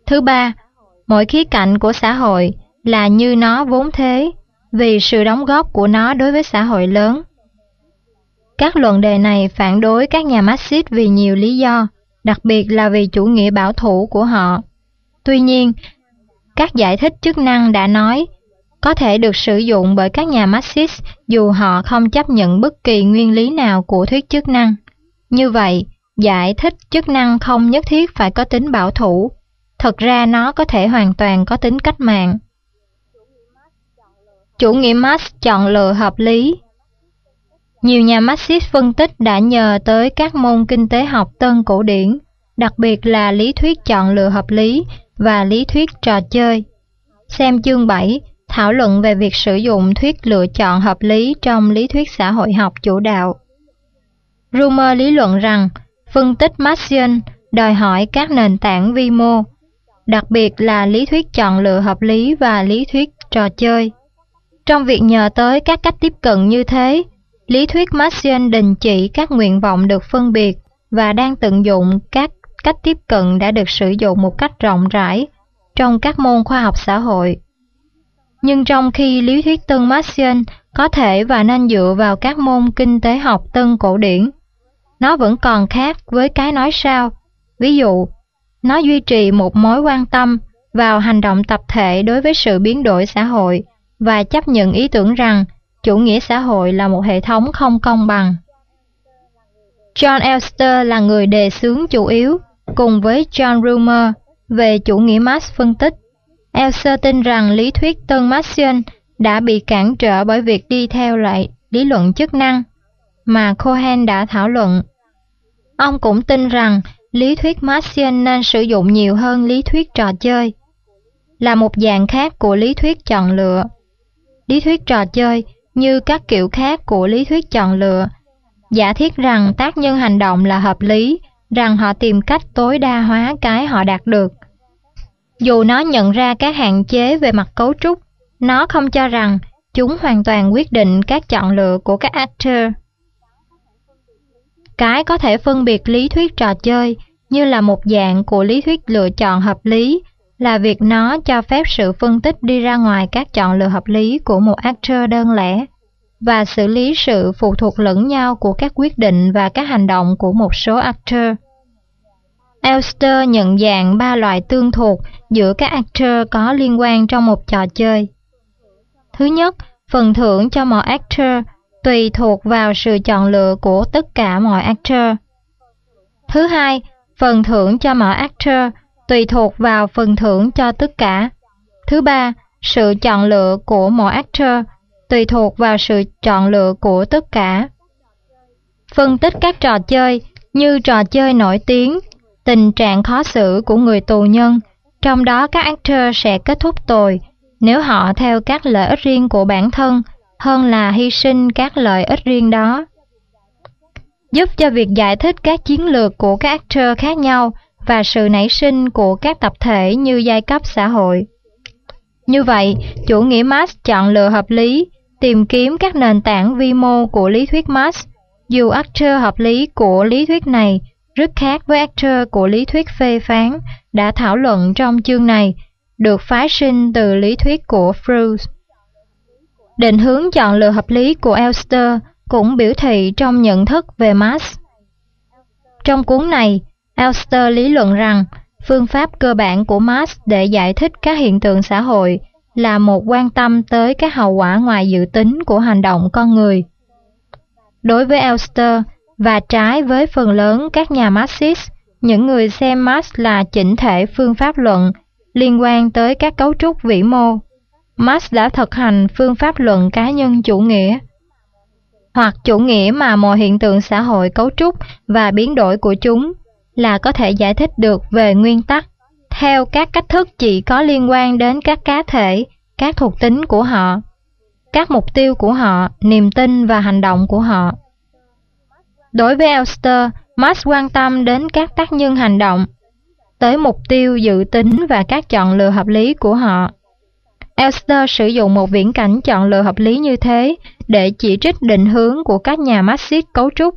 Thứ ba, mỗi khía cạnh của xã hội là như nó vốn thế, vì sự đóng góp của nó đối với xã hội lớn. Các luận đề này phản đối các nhà Marxist vì nhiều lý do, đặc biệt là vì chủ nghĩa bảo thủ của họ. Tuy nhiên, các giải thích chức năng đã nói có thể được sử dụng bởi các nhà Marxist dù họ không chấp nhận bất kỳ nguyên lý nào của thuyết chức năng. Như vậy, giải thích chức năng không nhất thiết phải có tính bảo thủ. Thực ra nó có thể hoàn toàn có tính cách mạng. Chủ nghĩa Marx chọn lựa hợp lý. Nhiều nhà Marxist phân tích đã nhờ tới các môn kinh tế học tân cổ điển, đặc biệt là lý thuyết chọn lựa hợp lý và lý thuyết trò chơi. Xem chương 7, thảo luận về việc sử dụng thuyết lựa chọn hợp lý trong lý thuyết xã hội học chủ đạo. Roemer lý luận rằng phân tích Marxian đòi hỏi các nền tảng vi mô, đặc biệt là lý thuyết chọn lựa hợp lý và lý thuyết trò chơi. Trong việc nhờ tới các cách tiếp cận như thế, lý thuyết Marxian đình chỉ các nguyện vọng được phân biệt và đang tận dụng các cách tiếp cận đã được sử dụng một cách rộng rãi trong các môn khoa học xã hội. Nhưng trong khi lý thuyết tân Marxian có thể và nên dựa vào các môn kinh tế học tân cổ điển, nó vẫn còn khác với cái nói sau. Ví dụ, nó duy trì một mối quan tâm vào hành động tập thể đối với sự biến đổi xã hội và chấp nhận ý tưởng rằng chủ nghĩa xã hội là một hệ thống không công bằng. John Elster là người đề xướng chủ yếu, cùng với John Roemer, về chủ nghĩa Marx phân tích. Elster tin rằng lý thuyết tân Marxian đã bị cản trở bởi việc đi theo lại lý luận chức năng mà Cohen đã thảo luận. Ông cũng tin rằng lý thuyết Marxian nên sử dụng nhiều hơn lý thuyết trò chơi, là một dạng khác của lý thuyết chọn lựa. Lý thuyết trò chơi, như các kiểu khác của lý thuyết chọn lựa, giả thiết rằng tác nhân hành động là hợp lý, rằng họ tìm cách tối đa hóa cái họ đạt được. Dù nó nhận ra các hạn chế về mặt cấu trúc, nó không cho rằng chúng hoàn toàn quyết định các chọn lựa của các actor. Cái có thể phân biệt lý thuyết trò chơi như là một dạng của lý thuyết lựa chọn hợp lý là việc nó cho phép sự phân tích đi ra ngoài các chọn lựa hợp lý của một actor đơn lẻ và xử lý sự phụ thuộc lẫn nhau của các quyết định và các hành động của một số actor. Elster nhận dạng 3 loại tương thuộc giữa các actor có liên quan trong một trò chơi. Thứ nhất, phần thưởng cho mọi actor tùy thuộc vào sự chọn lựa của tất cả mọi actor. Thứ hai, phần thưởng cho mọi actor tùy thuộc vào phần thưởng cho tất cả. Thứ ba, sự chọn lựa của mỗi actor tùy thuộc vào sự chọn lựa của tất cả. Phân tích các trò chơi như trò chơi nổi tiếng, tình trạng khó xử của người tù nhân, trong đó các actor sẽ kết thúc tồi nếu họ theo các lợi ích riêng của bản thân hơn là hy sinh các lợi ích riêng đó, giúp cho việc giải thích các chiến lược của các actor khác nhau và sự nảy sinh của các tập thể như giai cấp xã hội. Như vậy, chủ nghĩa Marx chọn lựa hợp lý, tìm kiếm các nền tảng vi mô của lý thuyết Marx, dù actor hợp lý của lý thuyết này rất khác với actor của lý thuyết phê phán đã thảo luận trong chương này, được phái sinh từ lý thuyết của Freud. Định hướng chọn lựa hợp lý của Elster cũng biểu thị trong nhận thức về Marx. Trong cuốn này, Elster lý luận rằng phương pháp cơ bản của Marx để giải thích các hiện tượng xã hội là một quan tâm tới các hậu quả ngoài dự tính của hành động con người. Đối với Elster, và trái với phần lớn các nhà Marxist, những người xem Marx là chỉnh thể phương pháp luận liên quan tới các cấu trúc vĩ mô, Marx đã thực hành phương pháp luận cá nhân chủ nghĩa, hoặc chủ nghĩa mà mọi hiện tượng xã hội cấu trúc và biến đổi của chúng là có thể giải thích được về nguyên tắc, theo các cách thức chỉ có liên quan đến các cá thể, các thuộc tính của họ, các mục tiêu của họ, niềm tin và hành động của họ. Đối với Elster, Marx quan tâm đến các tác nhân hành động, tới mục tiêu dự tính và các chọn lựa hợp lý của họ. Elster sử dụng một viễn cảnh chọn lựa hợp lý như thế để chỉ trích định hướng của các nhà Marxist cấu trúc.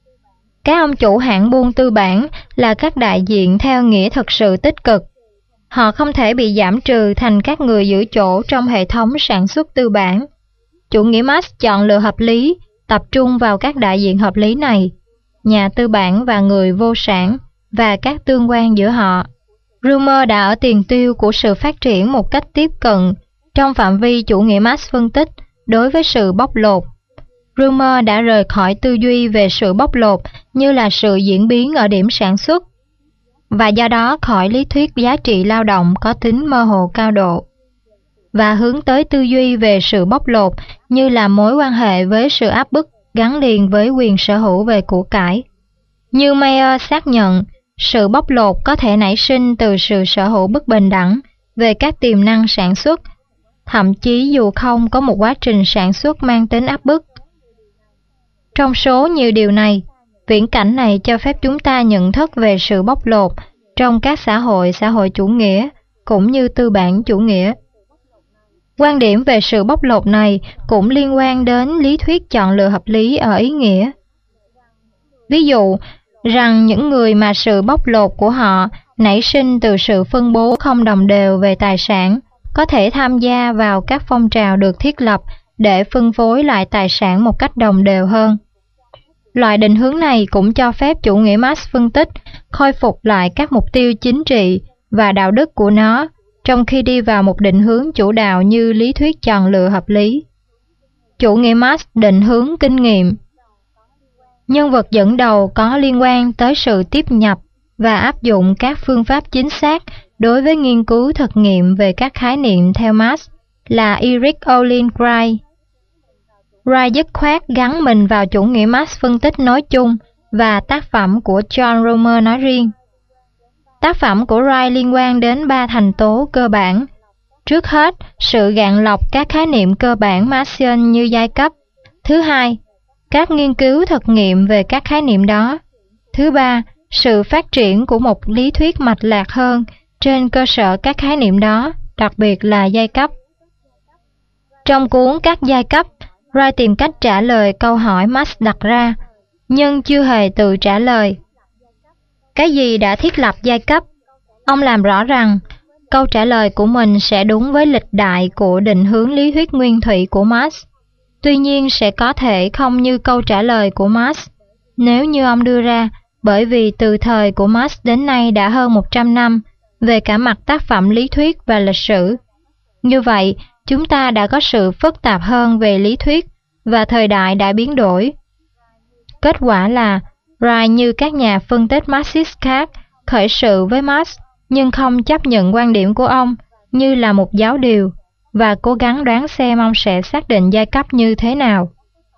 Các ông chủ hãng buôn tư bản là các đại diện theo nghĩa thực sự tích cực. Họ không thể bị giảm trừ thành các người giữ chỗ trong hệ thống sản xuất tư bản. Chủ nghĩa Marx chọn lựa hợp lý, tập trung vào các đại diện hợp lý này, nhà tư bản và người vô sản, và các tương quan giữa họ. Roemer đã ở tiền tiêu của sự phát triển một cách tiếp cận trong phạm vi chủ nghĩa Marx phân tích đối với sự bóc lột. Roemer đã rời khỏi tư duy về sự bóc lột như là sự diễn biến ở điểm sản xuất, và do đó khỏi lý thuyết giá trị lao động có tính mơ hồ cao độ, và hướng tới tư duy về sự bóc lột như là mối quan hệ với sự áp bức gắn liền với quyền sở hữu về của cải. Như Mayer xác nhận, sự bóc lột có thể nảy sinh từ sự sở hữu bất bình đẳng về các tiềm năng sản xuất, thậm chí dù không có một quá trình sản xuất mang tính áp bức. Trong số nhiều điều này, viễn cảnh này cho phép chúng ta nhận thức về sự bóc lột trong các xã hội chủ nghĩa cũng như tư bản chủ nghĩa. Quan điểm về sự bóc lột này cũng liên quan đến lý thuyết chọn lựa hợp lý ở ý nghĩa. Ví dụ, rằng những người mà sự bóc lột của họ nảy sinh từ sự phân bố không đồng đều về tài sản có thể tham gia vào các phong trào được thiết lập để phân phối lại tài sản một cách đồng đều hơn. Loại định hướng này cũng cho phép chủ nghĩa Marx phân tích khôi phục lại các mục tiêu chính trị và đạo đức của nó, trong khi đi vào một định hướng chủ đạo như lý thuyết chọn lựa hợp lý. Chủ nghĩa Marx định hướng kinh nghiệm. Nhân vật dẫn đầu có liên quan tới sự tiếp nhập và áp dụng các phương pháp chính xác đối với nghiên cứu thực nghiệm về các khái niệm theo Marx là Erich Olin Wright. Wright dứt khoát gắn mình vào chủ nghĩa Marx phân tích nói chung và tác phẩm của John Roemer nói riêng. Tác phẩm của Wright liên quan đến 3 thành tố cơ bản. Trước hết, sự gạn lọc các khái niệm cơ bản Marxian như giai cấp. Thứ hai, các nghiên cứu thực nghiệm về các khái niệm đó. Thứ ba, sự phát triển của một lý thuyết mạch lạc hơn trên cơ sở các khái niệm đó, đặc biệt là giai cấp. Trong cuốn Các giai cấp, Wright tìm cách trả lời câu hỏi Marx đặt ra, nhưng chưa hề tự trả lời. Cái gì đã thiết lập giai cấp? Ông làm rõ rằng, câu trả lời của mình sẽ đúng với lịch đại của định hướng lý thuyết nguyên thủy của Marx. Tuy nhiên sẽ có thể không như câu trả lời của Marx, nếu như ông đưa ra, bởi vì từ thời của Marx đến nay đã hơn 100 năm, về cả mặt tác phẩm lý thuyết và lịch sử. Như vậy, chúng ta đã có sự phức tạp hơn về lý thuyết, và thời đại đã biến đổi. Kết quả là, Wright như các nhà phân tích Marxist khác, khởi sự với Marx, nhưng không chấp nhận quan điểm của ông như là một giáo điều, và cố gắng đoán xem ông sẽ xác định giai cấp như thế nào.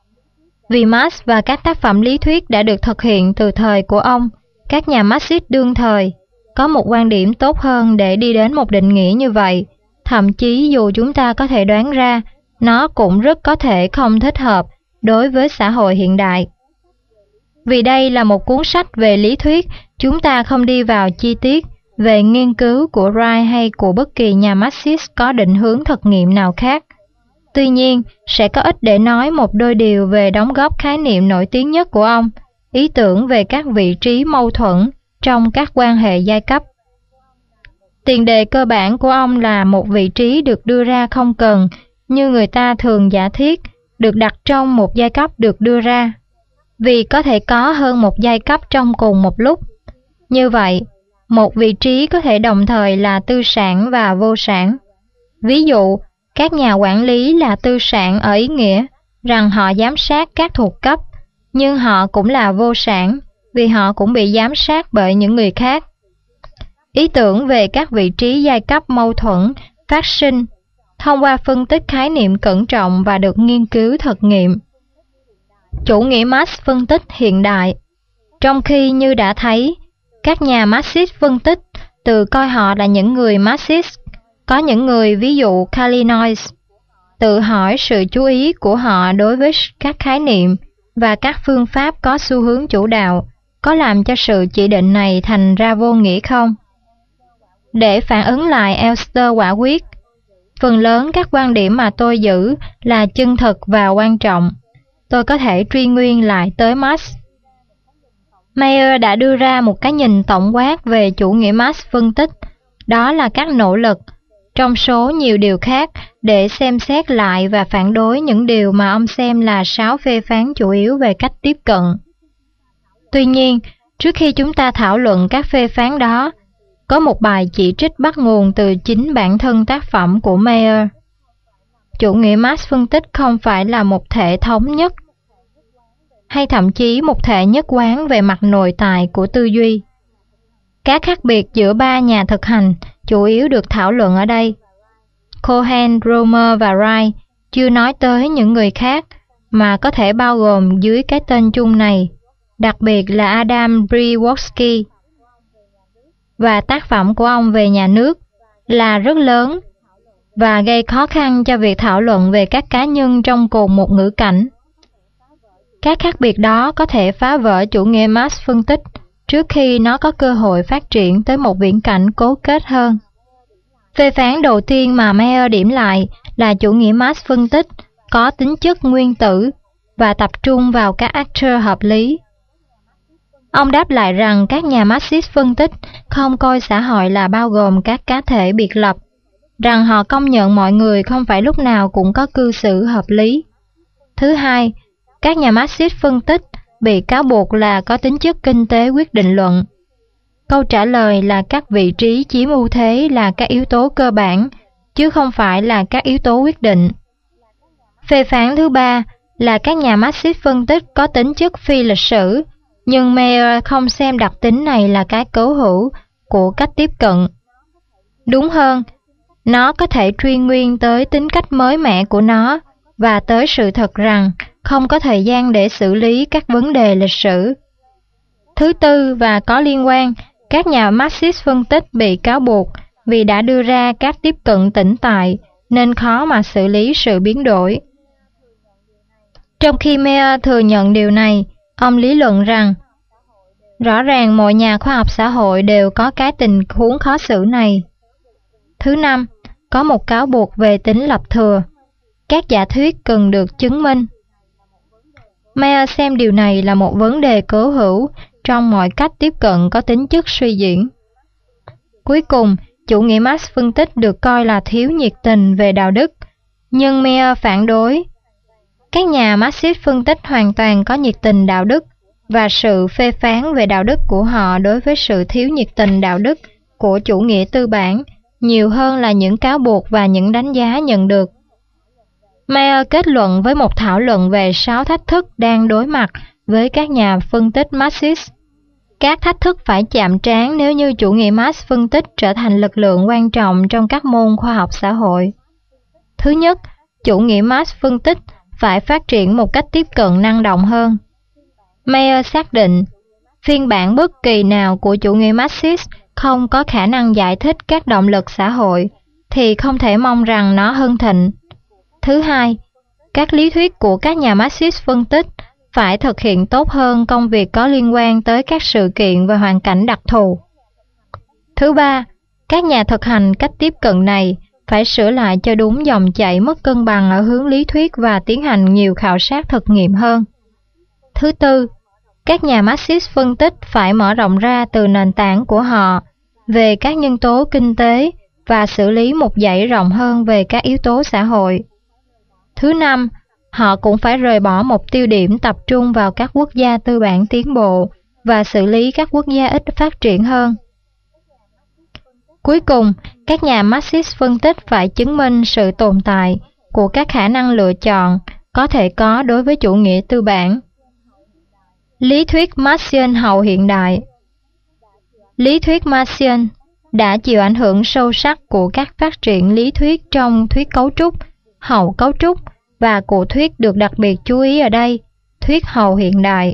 Vì Marx và các tác phẩm lý thuyết đã được thực hiện từ thời của ông, các nhà Marxist đương thời có một quan điểm tốt hơn để đi đến một định nghĩa như vậy, thậm chí dù chúng ta có thể đoán ra, nó cũng rất có thể không thích hợp đối với xã hội hiện đại. Vì đây là một cuốn sách về lý thuyết, chúng ta không đi vào chi tiết về nghiên cứu của Wright hay của bất kỳ nhà Marxist có định hướng thực nghiệm nào khác. Tuy nhiên, sẽ có ích để nói một đôi điều về đóng góp khái niệm nổi tiếng nhất của ông, ý tưởng về các vị trí mâu thuẫn trong các quan hệ giai cấp. Tiền đề cơ bản của ông là một vị trí được đưa ra không cần, như người ta thường giả thiết, được đặt trong một giai cấp được đưa ra, vì có thể có hơn một giai cấp trong cùng một lúc. Như vậy, một vị trí có thể đồng thời là tư sản và vô sản. Ví dụ, các nhà quản lý là tư sản ở ý nghĩa rằng họ giám sát các thuộc cấp, nhưng họ cũng là vô sản vì họ cũng bị giám sát bởi những người khác. Ý tưởng về các vị trí giai cấp mâu thuẫn phát sinh thông qua phân tích khái niệm cẩn trọng và được nghiên cứu thực nghiệm. Chủ nghĩa Marx phân tích hiện đại. Trong khi như đã thấy, các nhà Marxist phân tích tự coi họ là những người Marxist, có những người ví dụ Kalinois tự hỏi sự chú ý của họ đối với các khái niệm và các phương pháp có xu hướng chủ đạo có làm cho sự chỉ định này thành ra vô nghĩa không? Để phản ứng lại Elster quả quyết, phần lớn các quan điểm mà tôi giữ là chân thực và quan trọng. Tôi có thể truy nguyên lại tới Marx. Mayer đã đưa ra một cái nhìn tổng quát về chủ nghĩa Marx phân tích, đó là các nỗ lực, trong số nhiều điều khác, để xem xét lại và phản đối những điều mà ông xem là sáu phê phán chủ yếu về cách tiếp cận. Tuy nhiên, trước khi chúng ta thảo luận các phê phán đó, có một bài chỉ trích bắt nguồn từ chính bản thân tác phẩm của Meyer. Chủ nghĩa Marx phân tích không phải là một thể thống nhất, hay thậm chí một thể nhất quán về mặt nội tại của tư duy. Các khác biệt giữa ba nhà thực hành chủ yếu được thảo luận ở đây. Cohen, Romer và Wright chưa nói tới những người khác mà có thể bao gồm dưới cái tên chung này, đặc biệt là Adam Briwoski. Và tác phẩm của ông về nhà nước là rất lớn và gây khó khăn cho việc thảo luận về các cá nhân trong cùng một ngữ cảnh. Các khác biệt đó có thể phá vỡ chủ nghĩa Marx phân tích trước khi nó có cơ hội phát triển tới một viễn cảnh cố kết hơn. Phê phán đầu tiên mà Meyer điểm lại là chủ nghĩa Marx phân tích có tính chất nguyên tử và tập trung vào các actor hợp lý. Ông đáp lại rằng các nhà Marxist phân tích không coi xã hội là bao gồm các cá thể biệt lập, rằng họ công nhận mọi người không phải lúc nào cũng có cư xử hợp lý. Thứ hai, các nhà Marxist phân tích bị cáo buộc là có tính chất kinh tế quyết định luận. Câu trả lời là các vị trí chiếm ưu thế là các yếu tố cơ bản, chứ không phải là các yếu tố quyết định. Phê phán thứ ba là các nhà Marxist phân tích có tính chất phi lịch sử, nhưng Meyer không xem đặc tính này là cái cố hữu của cách tiếp cận. Đúng hơn, nó có thể truy nguyên tới tính cách mới mẻ của nó và tới sự thật rằng không có thời gian để xử lý các vấn đề lịch sử. Thứ tư và có liên quan, các nhà Marxist phân tích bị cáo buộc vì đã đưa ra các tiếp cận tĩnh tại nên khó mà xử lý sự biến đổi. Trong khi Meyer thừa nhận điều này, ông lý luận rằng rõ ràng mọi nhà khoa học xã hội đều có cái tình huống khó xử này. Thứ năm, có một cáo buộc về tính lập thừa. Các giả thuyết cần được chứng minh. Meyer xem điều này là một vấn đề cố hữu trong mọi cách tiếp cận có tính chất suy diễn. Cuối cùng, chủ nghĩa Marx phân tích được coi là thiếu nhiệt tình về đạo đức, nhưng Meyer phản đối. Các nhà Marxist phân tích hoàn toàn có nhiệt tình đạo đức, và sự phê phán về đạo đức của họ đối với sự thiếu nhiệt tình đạo đức của chủ nghĩa tư bản nhiều hơn là những cáo buộc và những đánh giá nhận được. Meyer kết luận với một thảo luận về 6 thách thức đang đối mặt với các nhà phân tích Marxist. Các thách thức phải chạm trán nếu như chủ nghĩa Marx phân tích trở thành lực lượng quan trọng trong các môn khoa học xã hội. Thứ nhất, chủ nghĩa Marx phân tích phải phát triển một cách tiếp cận năng động hơn. Meyer xác định, phiên bản bất kỳ nào của chủ nghĩa Marxist không có khả năng giải thích các động lực xã hội, thì không thể mong rằng nó hưng thịnh. Thứ hai, các lý thuyết của các nhà Marxist phân tích phải thực hiện tốt hơn công việc có liên quan tới các sự kiện và hoàn cảnh đặc thù. Thứ ba, các nhà thực hành cách tiếp cận này phải sửa lại cho đúng dòng chảy mất cân bằng ở hướng lý thuyết và tiến hành nhiều khảo sát thực nghiệm hơn. Thứ tư, các nhà Marxist phân tích phải mở rộng ra từ nền tảng của họ về các nhân tố kinh tế và xử lý một dãy rộng hơn về các yếu tố xã hội. Thứ năm, họ cũng phải rời bỏ mục tiêu điểm tập trung vào các quốc gia tư bản tiến bộ và xử lý các quốc gia ít phát triển hơn. Cuối cùng, các nhà Marxist phân tích phải chứng minh sự tồn tại của các khả năng lựa chọn có thể có đối với chủ nghĩa tư bản. Lý thuyết Marxian hậu hiện đại. Lý thuyết Marxian đã chịu ảnh hưởng sâu sắc của các phát triển lý thuyết trong thuyết cấu trúc, hậu cấu trúc và của thuyết được đặc biệt chú ý ở đây, thuyết hậu hiện đại.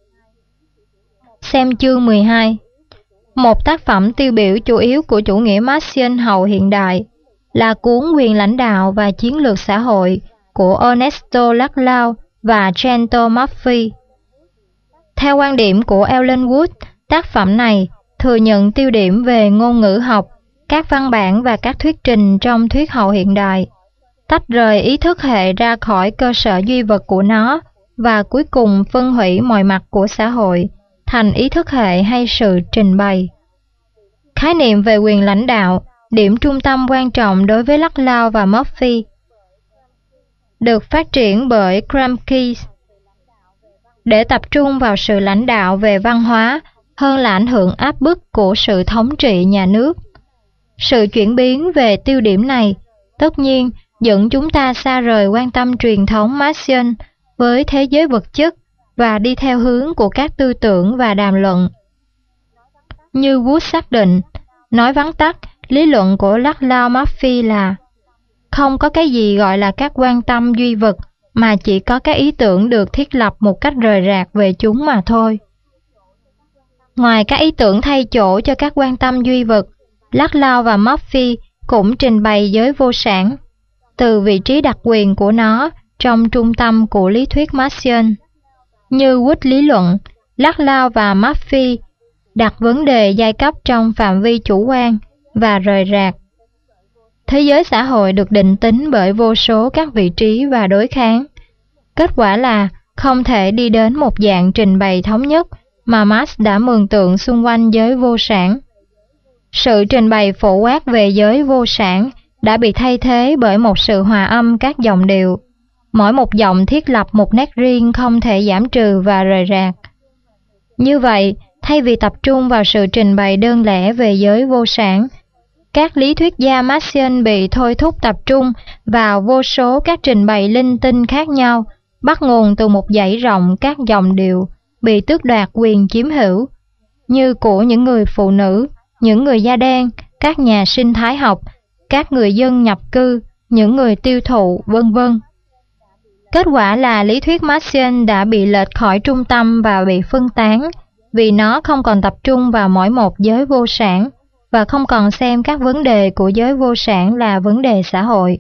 Xem chương 12. Một tác phẩm tiêu biểu chủ yếu của chủ nghĩa Marxian hậu hiện đại là cuốn Quyền lãnh đạo và chiến lược xã hội của Ernesto Laclau và Gento Murphy. Theo quan điểm của Alan Wood, tác phẩm này thừa nhận tiêu điểm về ngôn ngữ học, các văn bản và các thuyết trình trong thuyết hậu hiện đại, tách rời ý thức hệ ra khỏi cơ sở duy vật của nó và cuối cùng phân hủy mọi mặt của xã hội thành ý thức hệ hay sự trình bày. Khái niệm về quyền lãnh đạo, điểm trung tâm quan trọng đối với Laclau và Murphy, được phát triển bởi Krupke để tập trung vào sự lãnh đạo về văn hóa hơn là ảnh hưởng áp bức của sự thống trị nhà nước. Sự chuyển biến về tiêu điểm này, tất nhiên, dẫn chúng ta xa rời quan tâm truyền thống Marxian với thế giới vật chất và đi theo hướng của các tư tưởng và đàm luận. Như Wood xác định, nói vắn tắt, lý luận của Laclau Murphy là không có cái gì gọi là các quan tâm duy vật, mà chỉ có các ý tưởng được thiết lập một cách rời rạc về chúng mà thôi. Ngoài các ý tưởng thay chỗ cho các quan tâm duy vật, Laclau và Murphy cũng trình bày giới vô sản, từ vị trí đặc quyền của nó trong trung tâm của lý thuyết Marxian. Như Wood lý luận, Laclau và Murphy đặt vấn đề giai cấp trong phạm vi chủ quan và rời rạc. Thế giới xã hội được định tính bởi vô số các vị trí và đối kháng. Kết quả là không thể đi đến một dạng trình bày thống nhất mà Marx đã mường tượng xung quanh giới vô sản. Sự trình bày phổ quát về giới vô sản đã bị thay thế bởi một sự hòa âm các dòng điệu. Mỗi một giọng thiết lập một nét riêng không thể giảm trừ và rời rạc. Như vậy, thay vì tập trung vào sự trình bày đơn lẻ về giới vô sản, các lý thuyết gia Marxian bị thôi thúc tập trung vào vô số các trình bày linh tinh khác nhau, bắt nguồn từ một dãy rộng các dòng điệu bị tước đoạt quyền chiếm hữu, như của những người phụ nữ, những người da đen, các nhà sinh thái học, các người dân nhập cư, những người tiêu thụ, vân vân. Kết quả là lý thuyết Marxian đã bị lệch khỏi trung tâm và bị phân tán, vì nó không còn tập trung vào mỗi một giới vô sản và không còn xem các vấn đề của giới vô sản là vấn đề xã hội.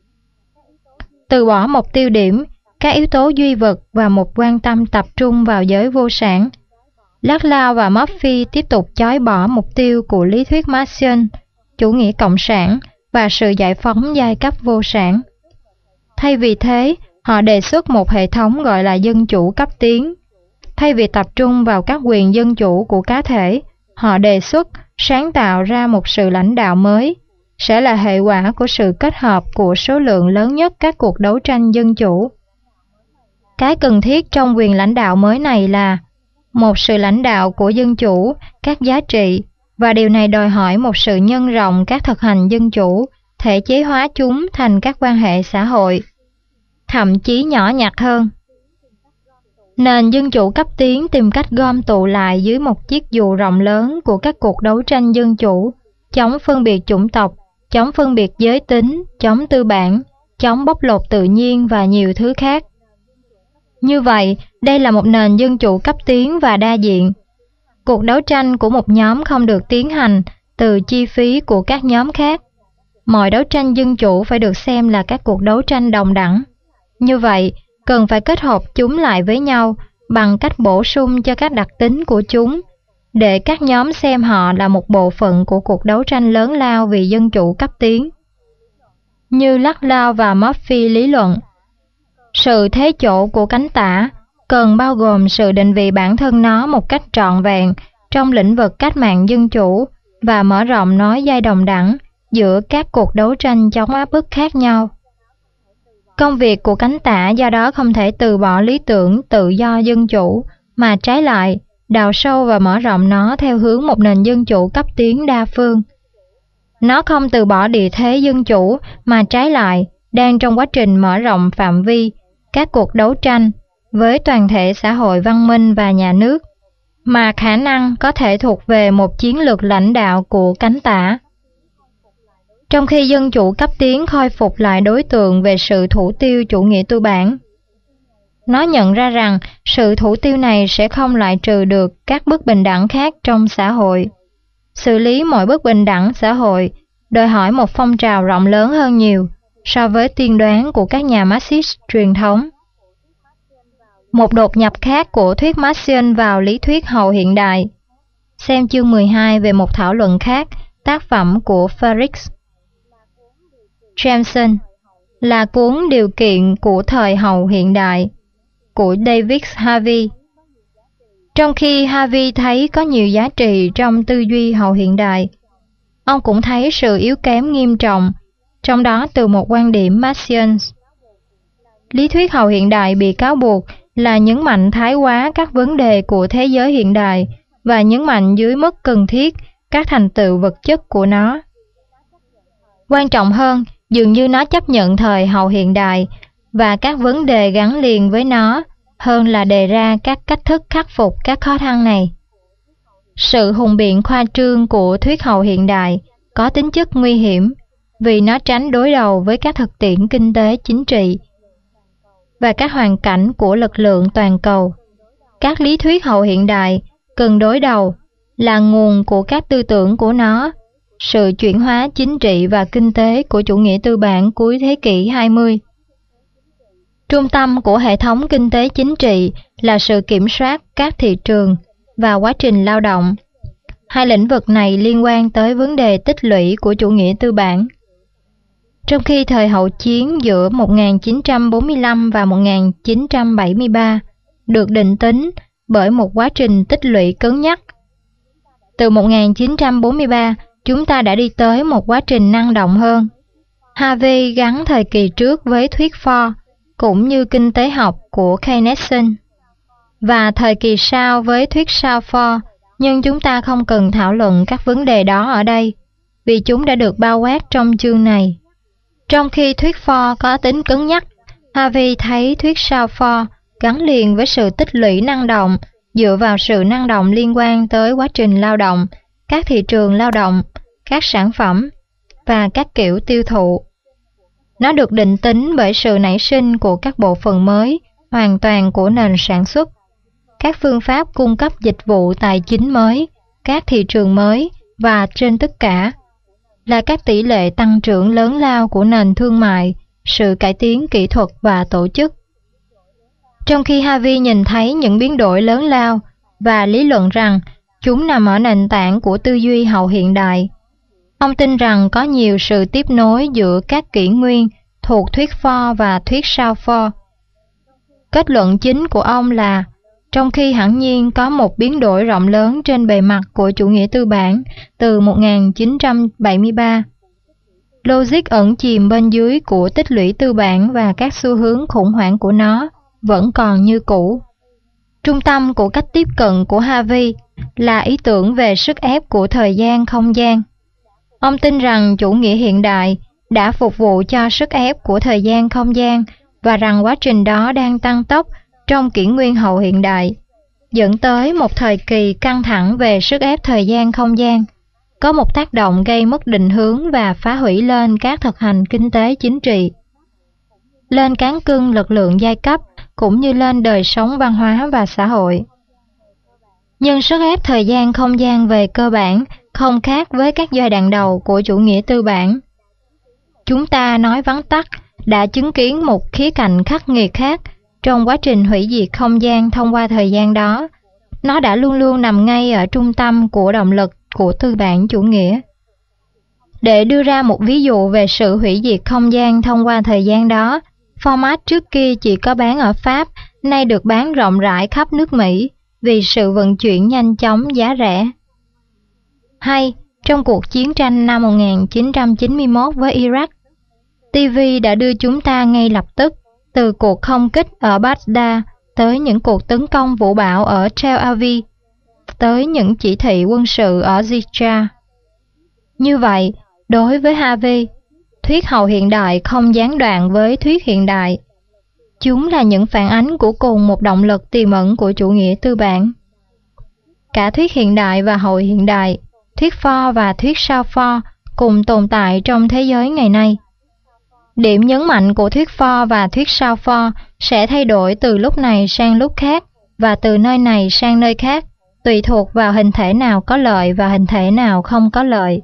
Từ bỏ một tiêu điểm, các yếu tố duy vật và một quan tâm tập trung vào giới vô sản, Laclau và Murphy tiếp tục chối bỏ mục tiêu của lý thuyết Marxian, chủ nghĩa cộng sản và sự giải phóng giai cấp vô sản. Thay vì thế, họ đề xuất một hệ thống gọi là dân chủ cấp tiến. Thay vì tập trung vào các quyền dân chủ của cá thể, họ đề xuất sáng tạo ra một sự lãnh đạo mới, sẽ là hệ quả của sự kết hợp của số lượng lớn nhất các cuộc đấu tranh dân chủ. Cái cần thiết trong quyền lãnh đạo mới này là một sự lãnh đạo của dân chủ, các giá trị, và điều này đòi hỏi một sự nhân rộng các thực hành dân chủ, thể chế hóa chúng thành các quan hệ xã hội, thậm chí nhỏ nhặt hơn. Nền dân chủ cấp tiến tìm cách gom tụ lại dưới một chiếc dù rộng lớn của các cuộc đấu tranh dân chủ, chống phân biệt chủng tộc, chống phân biệt giới tính, chống tư bản, chống bóc lột tự nhiên và nhiều thứ khác. Như vậy, đây là một nền dân chủ cấp tiến và đa diện. Cuộc đấu tranh của một nhóm không được tiến hành từ chi phí của các nhóm khác. Mọi đấu tranh dân chủ phải được xem là các cuộc đấu tranh đồng đẳng. Như vậy, cần phải kết hợp chúng lại với nhau bằng cách bổ sung cho các đặc tính của chúng, để các nhóm xem họ là một bộ phận của cuộc đấu tranh lớn lao vì dân chủ cấp tiến. Như Laclau và Murphy lý luận, sự thế chỗ của cánh tả cần bao gồm sự định vị bản thân nó một cách trọn vẹn trong lĩnh vực cách mạng dân chủ và mở rộng nó giai đồng đẳng giữa các cuộc đấu tranh chống áp bức khác nhau. Công việc của cánh tả do đó không thể từ bỏ lý tưởng tự do dân chủ, mà trái lại, đào sâu và mở rộng nó theo hướng một nền dân chủ cấp tiến đa phương. Nó không từ bỏ địa thế dân chủ, mà trái lại, đang trong quá trình mở rộng phạm vi, các cuộc đấu tranh với toàn thể xã hội văn minh và nhà nước, mà khả năng có thể thuộc về một chiến lược lãnh đạo của cánh tả. Trong khi dân chủ cấp tiến khôi phục lại đối tượng về sự thủ tiêu chủ nghĩa tư bản, nó nhận ra rằng sự thủ tiêu này sẽ không loại trừ được các bất bình đẳng khác trong xã hội. Xử lý mọi bất bình đẳng xã hội đòi hỏi một phong trào rộng lớn hơn nhiều so với tiên đoán của các nhà Marxist truyền thống. Một đột nhập khác của thuyết Marxian vào lý thuyết hậu hiện đại. Xem chương 12 về một thảo luận khác, tác phẩm của Felix Jameson, là cuốn Điều kiện của thời hậu hiện đại của David Harvey. Trong khi Harvey thấy có nhiều giá trị trong tư duy hậu hiện đại, Ông cũng thấy sự yếu kém nghiêm trọng, trong đó từ một quan điểm Marxian. Lý thuyết hậu hiện đại bị cáo buộc là nhấn mạnh thái quá các vấn đề của thế giới hiện đại và nhấn mạnh dưới mức cần thiết các thành tựu vật chất của nó. Quan trọng hơn, dường như nó chấp nhận thời hậu hiện đại và các vấn đề gắn liền với nó hơn là đề ra các cách thức khắc phục các khó khăn này. Sự hùng biện khoa trương của thuyết hậu hiện đại có tính chất nguy hiểm vì nó tránh đối đầu với các thực tiễn kinh tế chính trị và các hoàn cảnh của lực lượng toàn cầu. Các lý thuyết hậu hiện đại cần đối đầu là nguồn của các tư tưởng của nó, sự chuyển hóa chính trị và kinh tế của chủ nghĩa tư bản cuối thế kỷ 20. Trung tâm của hệ thống kinh tế chính trị là sự kiểm soát các thị trường và quá trình lao động. Hai lĩnh vực này liên quan tới vấn đề tích lũy của chủ nghĩa tư bản. Trong khi thời hậu chiến giữa 1945 và 1973 được định tính bởi một quá trình tích lũy cứng nhắc, từ 1943 chúng ta đã đi tới một quá trình năng động hơn. Harvey gắn thời kỳ trước với thuyết Ford cũng như kinh tế học của Keynesian và thời kỳ sau với thuyết Ford, nhưng chúng ta không cần thảo luận các vấn đề đó ở đây vì chúng đã được bao quát trong chương này. Trong khi thuyết Ford có tính cứng nhắc, Harvey thấy thuyết Ford gắn liền với sự tích lũy năng động dựa vào sự năng động liên quan tới quá trình lao động, các thị trường lao động, các sản phẩm và các kiểu tiêu thụ. Nó được định tính bởi sự nảy sinh của các bộ phận mới hoàn toàn của nền sản xuất, các phương pháp cung cấp dịch vụ tài chính mới, các thị trường mới và trên tất cả là các tỷ lệ tăng trưởng lớn lao của nền thương mại, sự cải tiến kỹ thuật và tổ chức. Trong khi Harvey nhìn thấy những biến đổi lớn lao và lý luận rằng chúng nằm ở nền tảng của tư duy hậu hiện đại, ông tin rằng có nhiều sự tiếp nối giữa các kỷ nguyên thuộc thuyết Ford và thuyết sau Ford. Kết luận chính của ông là, trong khi hẳn nhiên có một biến đổi rộng lớn trên bề mặt của chủ nghĩa tư bản từ 1973, logic ẩn chìm bên dưới của tích lũy tư bản và các xu hướng khủng hoảng của nó vẫn còn như cũ. Trung tâm của cách tiếp cận của Harvey là ý tưởng về sức ép của thời gian không gian. Ông tin rằng chủ nghĩa hiện đại đã phục vụ cho sức ép của thời gian không gian và rằng quá trình đó đang tăng tốc trong kỷ nguyên hậu hiện đại, dẫn tới một thời kỳ căng thẳng về sức ép thời gian không gian, có một tác động gây mất định hướng và phá hủy lên các thực hành kinh tế chính trị, lên cán cân lực lượng giai cấp cũng như lên đời sống văn hóa và xã hội. Nhưng sức ép thời gian không gian về cơ bản không khác với các giai đoạn đầu của chủ nghĩa tư bản. Chúng ta nói vắn tắt đã chứng kiến một khía cạnh khắc nghiệt khác trong quá trình hủy diệt không gian thông qua thời gian đó. Nó đã luôn luôn nằm ngay ở trung tâm của động lực của tư bản chủ nghĩa. Để đưa ra một ví dụ về sự hủy diệt không gian thông qua thời gian đó, format trước kia chỉ có bán ở Pháp, nay được bán rộng rãi khắp nước Mỹ vì sự vận chuyển nhanh chóng giá rẻ. Hay, trong cuộc chiến tranh năm 1991 với Iraq, TV đã đưa chúng ta ngay lập tức từ cuộc không kích ở Baghdad tới những cuộc tấn công vũ bão ở Tel Aviv, tới những chỉ thị quân sự ở Zitra. Như vậy, đối với Harvey, thuyết hậu hiện đại không gián đoạn với thuyết hiện đại. Chúng là những phản ánh của cùng một động lực tiềm ẩn của chủ nghĩa tư bản. Cả thuyết hiện đại và hậu hiện đại, thuyết Ford và thuyết sau Ford cùng tồn tại trong thế giới ngày nay. Điểm nhấn mạnh của thuyết Ford và thuyết sau Ford sẽ thay đổi từ lúc này sang lúc khác và từ nơi này sang nơi khác, tùy thuộc vào hình thể nào có lợi và hình thể nào không có lợi.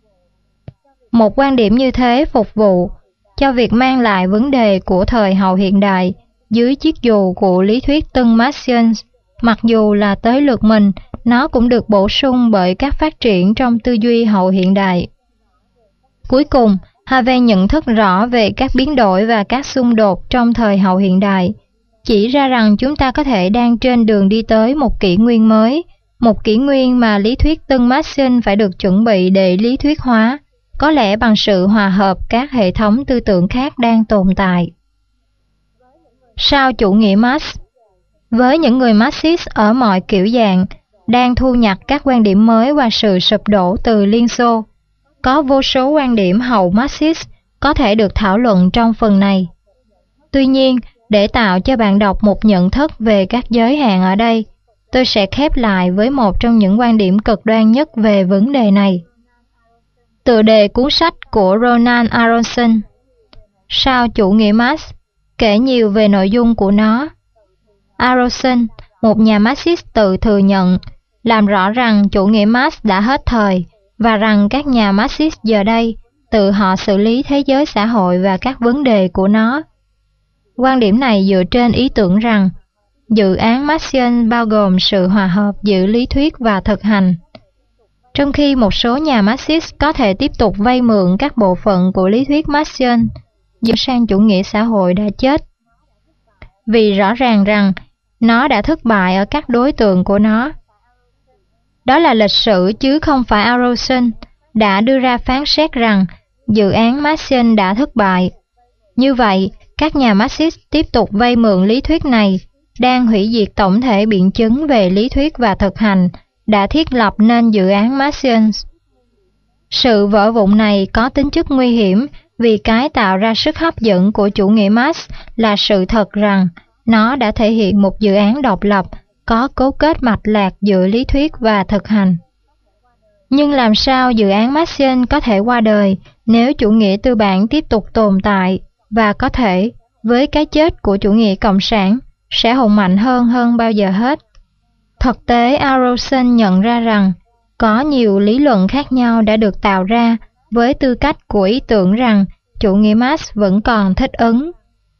Một quan điểm như thế phục vụ cho việc mang lại vấn đề của thời hậu hiện đại dưới chiếc dù của lý thuyết tân Marxian, mặc dù là tới lượt mình, nó cũng được bổ sung bởi các phát triển trong tư duy hậu hiện đại. Cuối cùng, Harvey nhận thức rõ về các biến đổi và các xung đột trong thời hậu hiện đại, chỉ ra rằng chúng ta có thể đang trên đường đi tới một kỷ nguyên mới, một kỷ nguyên mà lý thuyết tân Marxian phải được chuẩn bị để lý thuyết hóa, có lẽ bằng sự hòa hợp các hệ thống tư tưởng khác đang tồn tại. Sau chủ nghĩa Marx, với những người Marxist ở mọi kiểu dạng, đang thu nhặt các quan điểm mới qua sự sụp đổ từ Liên Xô, có vô số quan điểm hậu Marxist có thể được thảo luận trong phần này. Tuy nhiên, để tạo cho bạn đọc một nhận thức về các giới hạn ở đây, tôi sẽ khép lại với một trong những quan điểm cực đoan nhất về vấn đề này. Tựa đề cuốn sách của Roland Aronson, Sau chủ nghĩa Marx, kể nhiều về nội dung của nó. Aronson, một nhà Marxist tự thừa nhận, làm rõ rằng chủ nghĩa Marx đã hết thời và rằng các nhà Marxist giờ đây tự họ xử lý thế giới xã hội và các vấn đề của nó. Quan điểm này dựa trên ý tưởng rằng dự án Marxian bao gồm sự hòa hợp giữa lý thuyết và thực hành. Trong khi một số nhà Marxist có thể tiếp tục vay mượn các bộ phận của lý thuyết Marxian, dựa sang chủ nghĩa xã hội đã chết. Vì rõ ràng rằng nó đã thất bại ở các đối tượng của nó. Đó là lịch sử chứ không phải Aronson đã đưa ra phán xét rằng dự án Marxian đã thất bại. Như vậy, các nhà Marxist tiếp tục vay mượn lý thuyết này, đang hủy diệt tổng thể biện chứng về lý thuyết và thực hành, đã thiết lập nên dự án Marxian. Sự vỡ vụn này có tính chất nguy hiểm vì cái tạo ra sức hấp dẫn của chủ nghĩa Marx là sự thật rằng nó đã thể hiện một dự án độc lập, có cấu kết mạch lạc giữa lý thuyết và thực hành. Nhưng làm sao dự án Marxian có thể qua đời nếu chủ nghĩa tư bản tiếp tục tồn tại và có thể, với cái chết của chủ nghĩa cộng sản, sẽ hùng mạnh hơn bao giờ hết? Thực tế, Aronson nhận ra rằng có nhiều lý luận khác nhau đã được tạo ra với tư cách của ý tưởng rằng chủ nghĩa Marx vẫn còn thích ứng.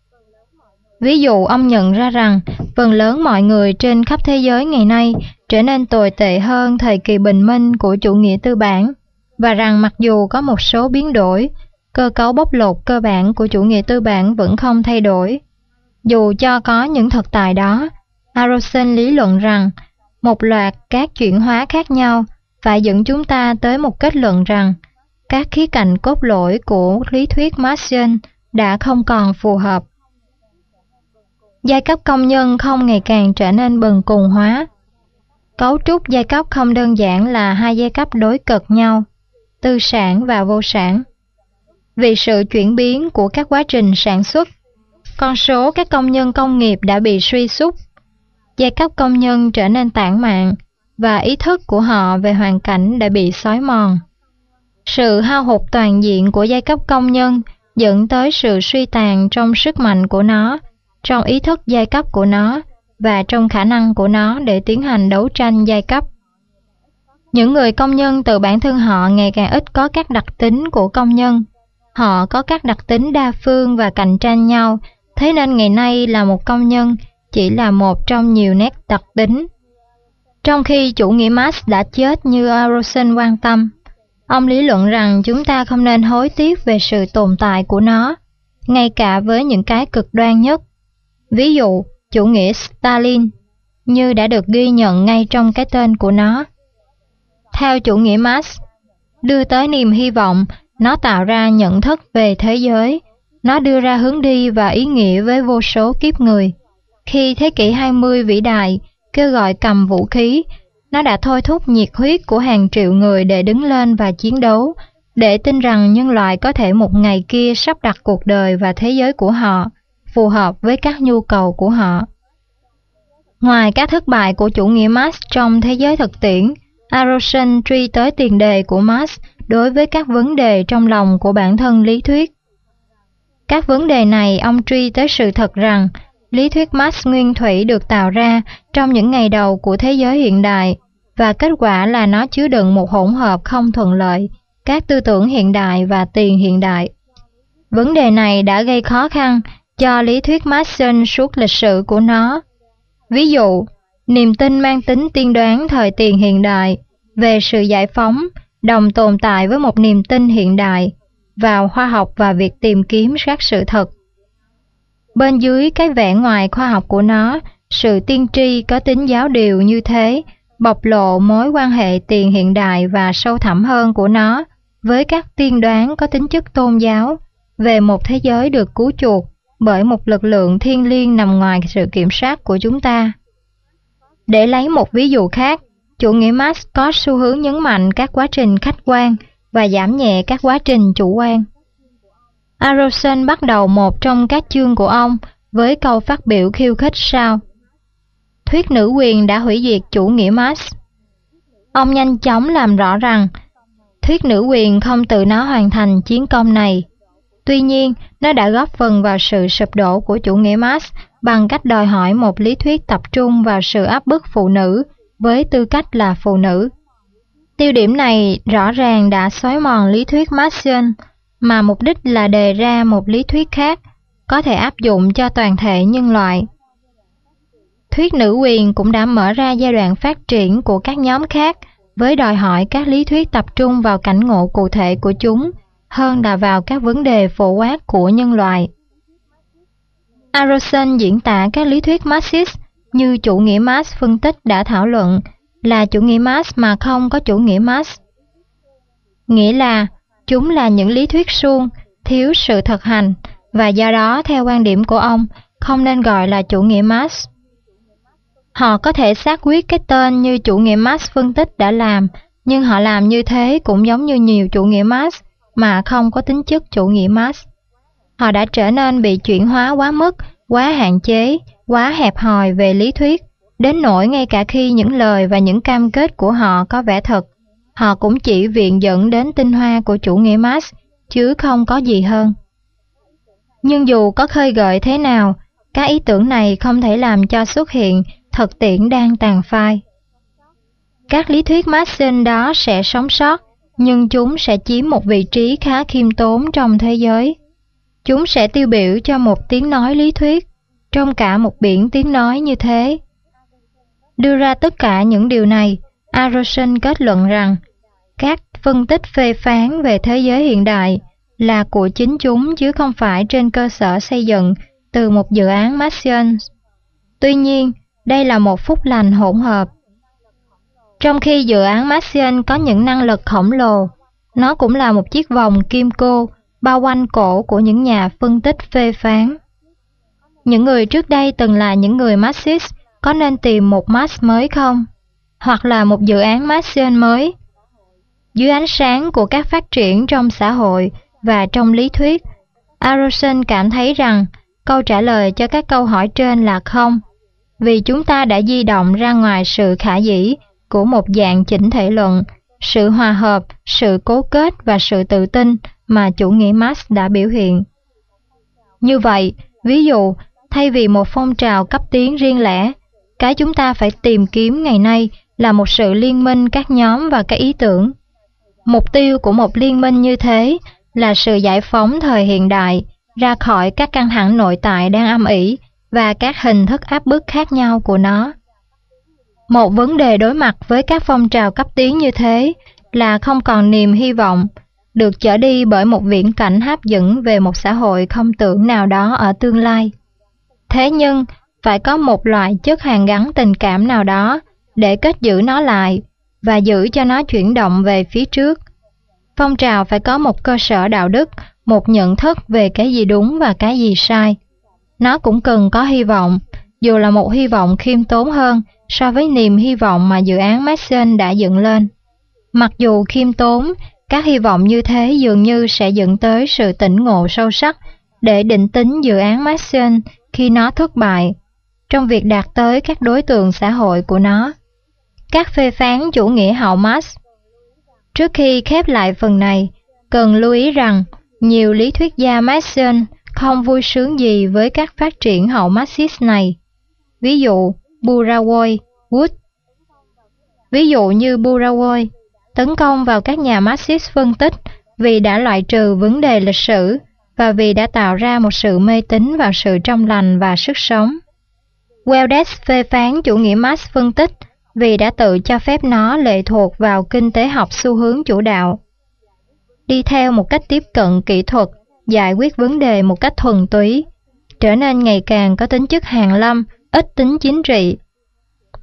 Ví dụ, ông nhận ra rằng phần lớn mọi người trên khắp thế giới ngày nay trở nên tồi tệ hơn thời kỳ bình minh của chủ nghĩa tư bản, và rằng mặc dù có một số biến đổi, cơ cấu bóc lột cơ bản của chủ nghĩa tư bản vẫn không thay đổi. Dù cho có những thực tại đó, Aronson lý luận rằng một loạt các chuyển hóa khác nhau phải dẫn chúng ta tới một kết luận rằng các khía cạnh cốt lõi của lý thuyết Marxian đã không còn phù hợp. Giai cấp công nhân không ngày càng trở nên bần cùng hóa. Cấu trúc giai cấp không đơn giản là hai giai cấp đối cực nhau, tư sản và vô sản. Vì sự chuyển biến của các quá trình sản xuất, con số các công nhân công nghiệp đã bị suy sút. Giai cấp công nhân trở nên tản mạn và ý thức của họ về hoàn cảnh đã bị xói mòn. Sự hao hụt toàn diện của giai cấp công nhân dẫn tới sự suy tàn trong sức mạnh của nó, trong ý thức giai cấp của nó và trong khả năng của nó để tiến hành đấu tranh giai cấp. Những người công nhân tự bản thân họ ngày càng ít có các đặc tính của công nhân. Họ có các đặc tính đa phương và cạnh tranh nhau, thế nên ngày nay là một công nhân chỉ là một trong nhiều nét đặc tính. Trong khi chủ nghĩa Marx đã chết như Aronson quan tâm, ông lý luận rằng chúng ta không nên hối tiếc về sự tồn tại của nó, ngay cả với những cái cực đoan nhất. Ví dụ, chủ nghĩa Stalin, như đã được ghi nhận ngay trong cái tên của nó. Theo chủ nghĩa Marx, đưa tới niềm hy vọng, nó tạo ra nhận thức về thế giới, nó đưa ra hướng đi và ý nghĩa với vô số kiếp người. Khi thế kỷ 20 vĩ đại kêu gọi cầm vũ khí, nó đã thôi thúc nhiệt huyết của hàng triệu người để đứng lên và chiến đấu, để tin rằng nhân loại có thể một ngày kia sắp đặt cuộc đời và thế giới của họ phù hợp với các nhu cầu của họ. Ngoài các thất bại của chủ nghĩa Marx trong thế giới thực tiễn, Aronson truy tới tiền đề của Marx đối với các vấn đề trong lòng của bản thân lý thuyết. Các vấn đề này ông truy tới sự thật rằng lý thuyết Marx nguyên thủy được tạo ra trong những ngày đầu của thế giới hiện đại, và kết quả là nó chứa đựng một hỗn hợp không thuận lợi, các tư tưởng hiện đại và tiền hiện đại. Vấn đề này đã gây khó khăn cho lý thuyết Marxian suốt lịch sử của nó. Ví dụ, niềm tin mang tính tiên đoán thời tiền hiện đại về sự giải phóng đồng tồn tại với một niềm tin hiện đại vào khoa học và việc tìm kiếm các sự thật. Bên dưới cái vẻ ngoài khoa học của nó, sự tiên tri có tính giáo điều như thế bộc lộ mối quan hệ tiền hiện đại và sâu thẳm hơn của nó với các tiên đoán có tính chất tôn giáo về một thế giới được cứu chuộc bởi một lực lượng thiêng liêng nằm ngoài sự kiểm soát của chúng ta. Để lấy một ví dụ khác, chủ nghĩa Marx có xu hướng nhấn mạnh các quá trình khách quan và giảm nhẹ các quá trình chủ quan. Aronson bắt đầu một trong các chương của ông với câu phát biểu khiêu khích sau: thuyết nữ quyền đã hủy diệt chủ nghĩa Marx. Ông nhanh chóng làm rõ rằng thuyết nữ quyền không tự nó hoàn thành chiến công này. Tuy nhiên, nó đã góp phần vào sự sụp đổ của chủ nghĩa Marx bằng cách đòi hỏi một lý thuyết tập trung vào sự áp bức phụ nữ với tư cách là phụ nữ. Tiêu điểm này rõ ràng đã xói mòn lý thuyết Marxian, mà mục đích là đề ra một lý thuyết khác, có thể áp dụng cho toàn thể nhân loại. Thuyết nữ quyền cũng đã mở ra giai đoạn phát triển của các nhóm khác với đòi hỏi các lý thuyết tập trung vào cảnh ngộ cụ thể của chúng hơn là vào các vấn đề phổ quát của nhân loại. Aronson diễn tả các lý thuyết Marxist như chủ nghĩa Marx phân tích đã thảo luận là chủ nghĩa Marx mà không có chủ nghĩa Marx. Nghĩa là chúng là những lý thuyết suông, thiếu sự thực hành và do đó theo quan điểm của ông không nên gọi là chủ nghĩa Marx. Họ có thể xác quyết cái tên như chủ nghĩa Marx phân tích đã làm, nhưng họ làm như thế cũng giống như nhiều chủ nghĩa Marx mà không có tính chất chủ nghĩa Marx. Họ đã trở nên bị chuyển hóa quá mức, quá hạn chế, quá hẹp hòi về lý thuyết, đến nỗi ngay cả khi những lời và những cam kết của họ có vẻ thật, họ cũng chỉ viện dẫn đến tinh hoa của chủ nghĩa Marx, chứ không có gì hơn. Nhưng dù có khơi gợi thế nào, các ý tưởng này không thể làm cho xuất hiện thực tiễn đang tàn phai. Các lý thuyết Marxian đó sẽ sống sót, nhưng chúng sẽ chiếm một vị trí khá khiêm tốn trong thế giới. Chúng sẽ tiêu biểu cho một tiếng nói lý thuyết, trong cả một biển tiếng nói như thế. Đưa ra tất cả những điều này, Aronson kết luận rằng các phân tích phê phán về thế giới hiện đại là của chính chúng chứ không phải trên cơ sở xây dựng từ một dự án Marxian. Tuy nhiên, đây là một phúc lành hỗn hợp. Trong khi dự án Marxian có những năng lực khổng lồ, nó cũng là một chiếc vòng kim cô bao quanh cổ của những nhà phân tích phê phán. Những người trước đây từng là những người Marxist có nên tìm một Marx mới không? Hoặc là một dự án Marxian mới? Dưới ánh sáng của các phát triển trong xã hội và trong lý thuyết, Aronson cảm thấy rằng câu trả lời cho các câu hỏi trên là không, vì chúng ta đã di động ra ngoài sự khả dĩ của một dạng chỉnh thể luận, sự hòa hợp, sự cố kết và sự tự tin mà chủ nghĩa Marx đã biểu hiện. Như vậy, ví dụ, thay vì một phong trào cấp tiến riêng lẻ, cái chúng ta phải tìm kiếm ngày nay là một sự liên minh các nhóm và các ý tưởng. Mục tiêu của một liên minh như thế là sự giải phóng thời hiện đại ra khỏi các căng thẳng nội tại đang âm ỉ và các hình thức áp bức khác nhau của nó. Một vấn đề đối mặt với các phong trào cấp tiến như thế là không còn niềm hy vọng, được chở đi bởi một viễn cảnh hấp dẫn về một xã hội không tưởng nào đó ở tương lai. Thế nhưng, phải có một loại chất hàn gắn tình cảm nào đó để kết giữ nó lại và giữ cho nó chuyển động về phía trước. Phong trào phải có một cơ sở đạo đức, một nhận thức về cái gì đúng và cái gì sai. Nó cũng cần có hy vọng, dù là một hy vọng khiêm tốn hơn so với niềm hy vọng mà dự án Marxian đã dựng lên. Mặc dù khiêm tốn, các hy vọng như thế dường như sẽ dẫn tới sự tỉnh ngộ sâu sắc để định tính dự án Marxian khi nó thất bại, trong việc đạt tới các đối tượng xã hội của nó. Các phê phán chủ nghĩa hậu Marx. Trước khi khép lại phần này, cần lưu ý rằng nhiều lý thuyết gia Marxian không vui sướng gì với các phát triển hậu Marxist này. Ví dụ, Burawoy, Wood. Ví dụ như Burawoy tấn công vào các nhà Marxist phân tích vì đã loại trừ vấn đề lịch sử và vì đã tạo ra một sự mê tín vào sự trong lành và sức sống. Weldes phê phán chủ nghĩa Marx phân tích vì đã tự cho phép nó lệ thuộc vào kinh tế học xu hướng chủ đạo. Đi theo một cách tiếp cận kỹ thuật, giải quyết vấn đề một cách thuần túy, trở nên ngày càng có tính chất hàn lâm, ít tính chính trị.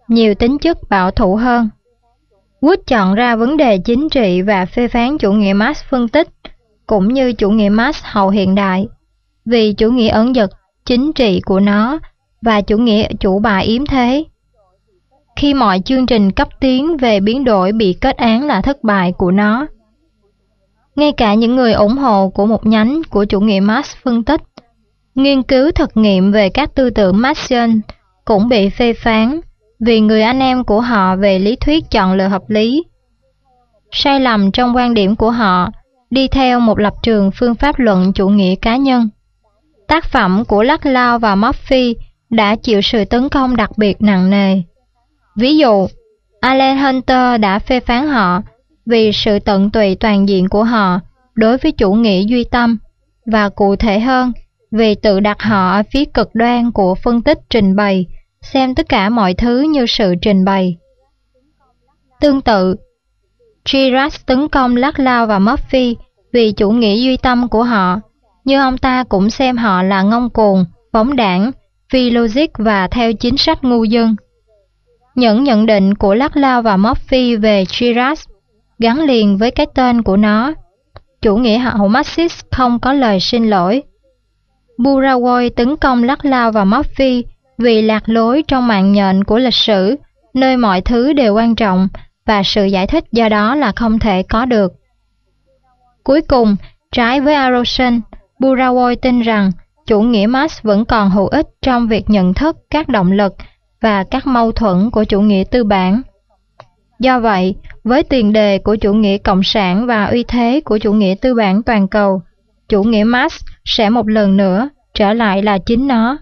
nhiều tính chất bảo thủ hơn. Wood chọn ra vấn đề chính trị và phê phán chủ nghĩa Marx phân tích, cũng như chủ nghĩa Marx hậu hiện đại, vì chủ nghĩa ẩn dật chính trị của nó và chủ nghĩa chủ bài yếm thế. Khi mọi chương trình cấp tiến về biến đổi bị kết án là thất bại của nó. Ngay cả những người ủng hộ của một nhánh của chủ nghĩa Marx phân tích, nghiên cứu thực nghiệm về các tư tưởng Marxian cũng bị phê phán vì người anh em của họ về lý thuyết chọn lựa hợp lý. Sai lầm trong quan điểm của họ đi theo một lập trường phương pháp luận chủ nghĩa cá nhân. Tác phẩm của Laclau và Murphy đã chịu sự tấn công đặc biệt nặng nề. Ví dụ, Alan Hunter đã phê phán họ vì sự tận tụy toàn diện của họ đối với chủ nghĩa duy tâm, và cụ thể hơn, vì tự đặt họ ở phía cực đoan của phân tích trình bày, xem tất cả mọi thứ như sự trình bày. Tương tự, Girard tấn công Laclau và Murphy vì chủ nghĩa duy tâm của họ, nhưng ông ta cũng xem họ là ngông cuồng, phóng đảng, phi logic và theo chính sách ngu dân. Những nhận định của Laclau và Murphy về Girard gắn liền với cái tên của nó. Chủ nghĩa hậu Marxist không có lời xin lỗi. Burawoy tấn công Laclau và Murphy vì lạc lối trong mạng nhện của lịch sử, nơi mọi thứ đều quan trọng và sự giải thích do đó là không thể có được. Cuối cùng, trái với Aronson, Burawoy tin rằng chủ nghĩa Marx vẫn còn hữu ích trong việc nhận thức các động lực và các mâu thuẫn của chủ nghĩa tư bản. Do vậy, với tiền đề của chủ nghĩa cộng sản và uy thế của chủ nghĩa tư bản toàn cầu, chủ nghĩa Marx sẽ một lần nữa trở lại là chính nó.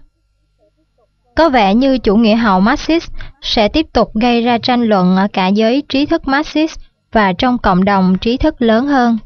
Có vẻ như chủ nghĩa hậu Marxist sẽ tiếp tục gây ra tranh luận ở cả giới trí thức Marxist và trong cộng đồng trí thức lớn hơn.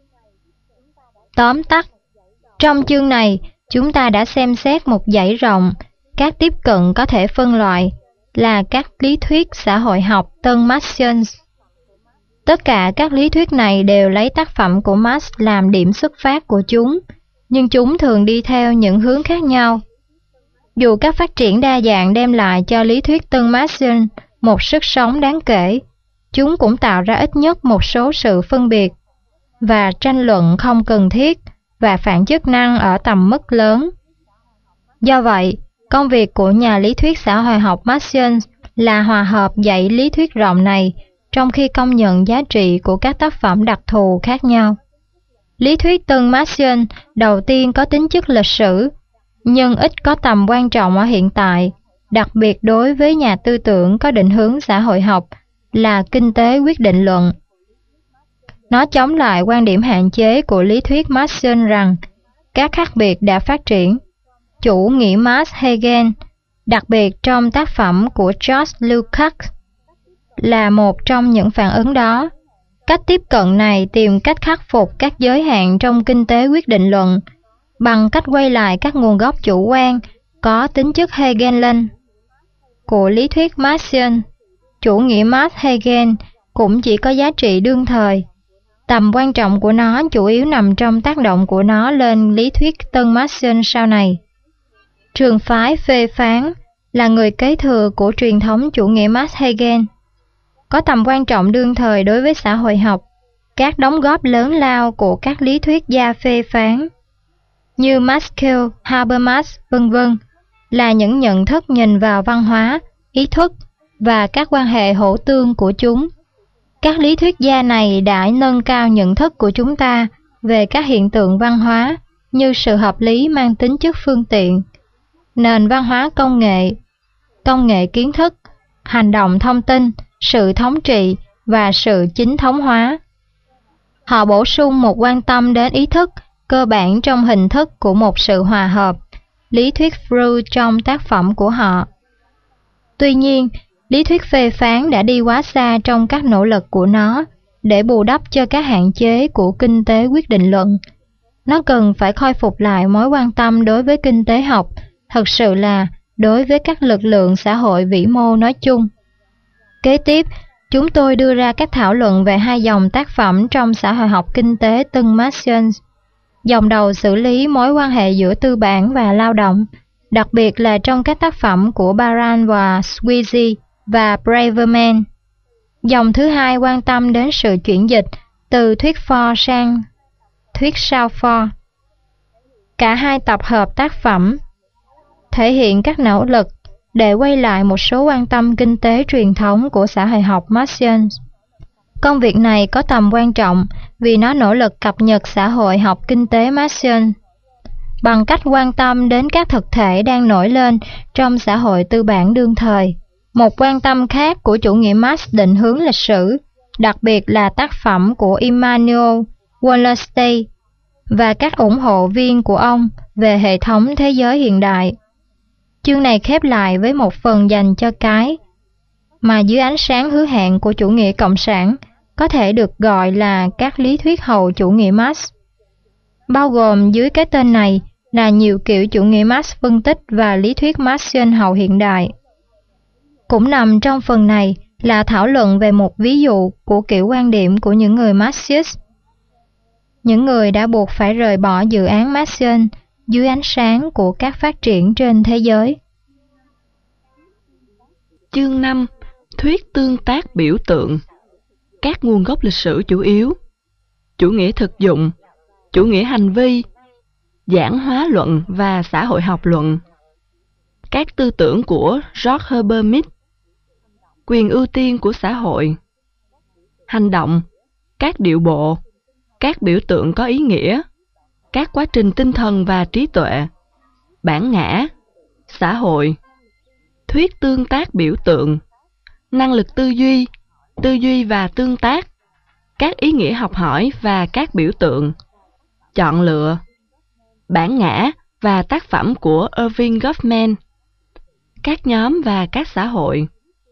Tóm tắt, trong chương này, chúng ta đã xem xét một dãy rộng các tiếp cận có thể phân loại là các lý thuyết xã hội học tân Marxian. Tất cả các lý thuyết này đều lấy tác phẩm của Marx làm điểm xuất phát của chúng, nhưng chúng thường đi theo những hướng khác nhau. Dù các phát triển đa dạng đem lại cho lý thuyết tân Marxian một sức sống đáng kể, chúng cũng tạo ra ít nhất một số sự phân biệt và tranh luận không cần thiết và phản chức năng ở tầm mức lớn. Do vậy, công việc của nhà lý thuyết xã hội học Marxian là hòa hợp dãy lý thuyết rộng này trong khi công nhận giá trị của các tác phẩm đặc thù khác nhau. Lý thuyết tân Marxian đầu tiên có tính chất lịch sử, nhưng ít có tầm quan trọng ở hiện tại, đặc biệt đối với nhà tư tưởng có định hướng xã hội học là kinh tế quyết định luận. Nó chống lại quan điểm hạn chế của lý thuyết Marxian rằng các khác biệt đã phát triển. Chủ nghĩa Marx Hegel, đặc biệt trong tác phẩm của George Lukács, là một trong những phản ứng đó. Cách tiếp cận này tìm cách khắc phục các giới hạn trong kinh tế quyết định luận bằng cách quay lại các nguồn gốc chủ quan có tính chất Hegelian của lý thuyết Marxian. Chủ nghĩa Marx Hegel cũng chỉ có giá trị đương thời. Tầm quan trọng của nó chủ yếu nằm trong tác động của nó lên lý thuyết tân Marxian sau này. Trường phái phê phán là người kế thừa của truyền thống chủ nghĩa Marx Hegel, có tầm quan trọng đương thời đối với xã hội học. Các đóng góp lớn lao của các lý thuyết gia phê phán như Maskell, Habermas, v.v. là những nhận thức nhìn vào văn hóa, ý thức và các quan hệ hỗ tương của chúng. Các lý thuyết gia này đã nâng cao nhận thức của chúng ta về các hiện tượng văn hóa như sự hợp lý mang tính chất phương tiện, nền văn hóa công nghệ kiến thức, hành động thông tin, sự thống trị và sự chính thống hóa. Họ bổ sung một quan tâm đến ý thức cơ bản trong hình thức của một sự hòa hợp, lý thuyết Freud trong tác phẩm của họ. Tuy nhiên, lý thuyết phê phán đã đi quá xa trong các nỗ lực của nó để bù đắp cho các hạn chế của kinh tế quyết định luận. Nó cần phải khôi phục lại mối quan tâm đối với kinh tế học, thực sự là đối với các lực lượng xã hội vĩ mô nói chung. Kế tiếp, chúng tôi đưa ra các thảo luận về hai dòng tác phẩm trong xã hội học kinh tế tân Marxian. Dòng đầu xử lý mối quan hệ giữa tư bản và lao động, đặc biệt là trong các tác phẩm của Baran và Sweezy, và Braverman. Dòng thứ hai quan tâm đến sự chuyển dịch từ thuyết for sang thuyết sau for. Cả hai tập hợp tác phẩm thể hiện các nỗ lực để quay lại một số quan tâm kinh tế truyền thống của xã hội học Marxian. Công việc này có tầm quan trọng vì nó nỗ lực cập nhật xã hội học kinh tế Marxian bằng cách quan tâm đến các thực thể đang nổi lên trong xã hội tư bản đương thời. Một quan tâm khác của chủ nghĩa Marx định hướng lịch sử, đặc biệt là tác phẩm của Immanuel Wallerstein và các ủng hộ viên của ông về hệ thống thế giới hiện đại. Chương này khép lại với một phần dành cho cái mà dưới ánh sáng hứa hẹn của chủ nghĩa cộng sản có thể được gọi là các lý thuyết hậu chủ nghĩa Marx. Bao gồm dưới cái tên này là nhiều kiểu chủ nghĩa Marx phân tích và lý thuyết Marxian hậu hiện đại. Cũng nằm trong phần này là thảo luận về một ví dụ của kiểu quan điểm của những người Marxist, những người đã buộc phải rời bỏ dự án Marxian dưới ánh sáng của các phát triển trên thế giới. Chương 5. Thuyết tương tác biểu tượng. Các nguồn gốc lịch sử chủ yếu: chủ nghĩa thực dụng, chủ nghĩa hành vi, giản hóa luận và xã hội học luận. Các tư tưởng của George Herbert Mead. Quyền ưu tiên của xã hội. Hành động, các điệu bộ, các biểu tượng có ý nghĩa, các quá trình tinh thần và trí tuệ, bản ngã, xã hội, thuyết tương tác biểu tượng, năng lực tư duy và tương tác, các ý nghĩa học hỏi và các biểu tượng, chọn lựa, bản ngã và tác phẩm của Erving Goffman, các nhóm và các xã hội.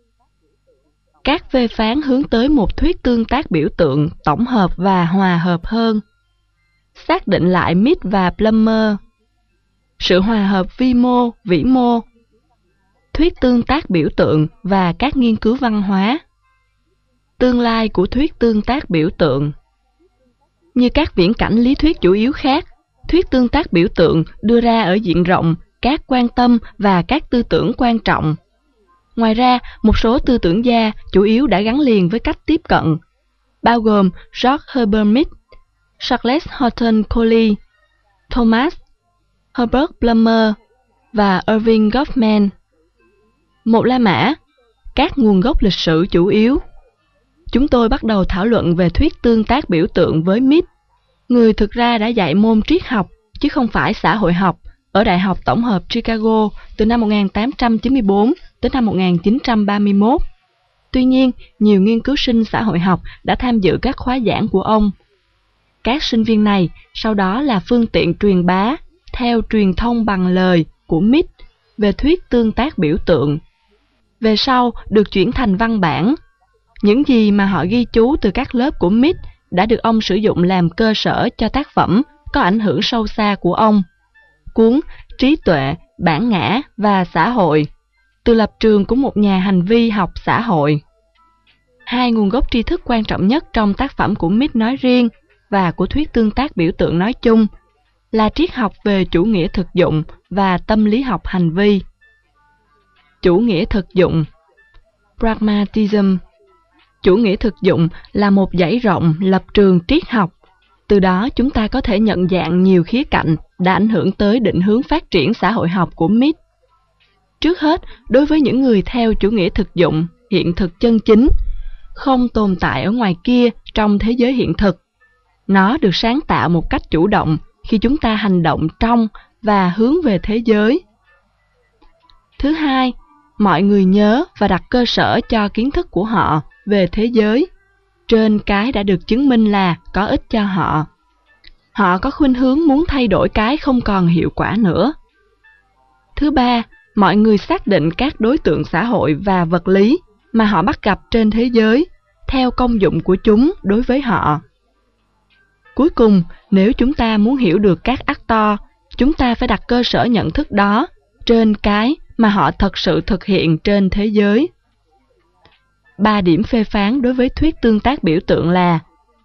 Các phê phán hướng tới một thuyết tương tác biểu tượng tổng hợp và hòa hợp hơn. Xác định lại Mead và Plummer. Sự hòa hợp vi mô, vĩ mô. Thuyết tương tác biểu tượng và các nghiên cứu văn hóa. Tương lai của thuyết tương tác biểu tượng. Như các viễn cảnh lý thuyết chủ yếu khác, thuyết tương tác biểu tượng đưa ra ở diện rộng các quan tâm và các tư tưởng quan trọng. Ngoài ra, một số tư tưởng gia chủ yếu đã gắn liền với cách tiếp cận, bao gồm George Herbert Mead, Charles Horton Collie, Thomas Herbert Plummer và Erving Goffman. Một la mã, các nguồn gốc lịch sử chủ yếu. Chúng tôi bắt đầu thảo luận về thuyết tương tác biểu tượng với Mead, người thực ra đã dạy môn triết học chứ không phải xã hội học ở Đại học Tổng hợp Chicago từ năm 1894 đến năm 1931. Tuy nhiên, nhiều nghiên cứu sinh xã hội học đã tham dự các khóa giảng của ông. Các sinh viên này sau đó là phương tiện truyền bá theo truyền thông bằng lời của Mead về thuyết tương tác biểu tượng. Về sau được chuyển thành văn bản. Những gì mà họ ghi chú từ các lớp của Mead đã được ông sử dụng làm cơ sở cho tác phẩm có ảnh hưởng sâu xa của ông. Cuốn Trí tuệ, bản ngã và xã hội, từ lập trường của một nhà hành vi học xã hội. Hai nguồn gốc tri thức quan trọng nhất trong tác phẩm của Mead nói riêng và của thuyết tương tác biểu tượng nói chung là triết học về chủ nghĩa thực dụng và tâm lý học hành vi. Chủ nghĩa thực dụng, pragmatism. Chủ nghĩa thực dụng là một dãy rộng lập trường triết học. Từ đó chúng ta có thể nhận dạng nhiều khía cạnh đã ảnh hưởng tới định hướng phát triển xã hội học của Mead. Trước hết, đối với những người theo chủ nghĩa thực dụng, hiện thực chân chính, không tồn tại ở ngoài kia trong thế giới hiện thực. Nó được sáng tạo một cách chủ động khi chúng ta hành động trong và hướng về thế giới. Thứ hai, mọi người nhớ và đặt cơ sở cho kiến thức của họ về thế giới trên cái đã được chứng minh là có ích cho họ. Họ có khuynh hướng muốn thay đổi cái không còn hiệu quả nữa. Thứ ba, mọi người xác định các đối tượng xã hội và vật lý mà họ bắt gặp trên thế giới theo công dụng của chúng đối với họ. Cuối cùng, nếu chúng ta muốn hiểu được các actor, chúng ta phải đặt cơ sở nhận thức đó trên cái mà họ thật sự thực hiện trên thế giới. 3 điểm phê phán đối với thuyết tương tác biểu tượng là: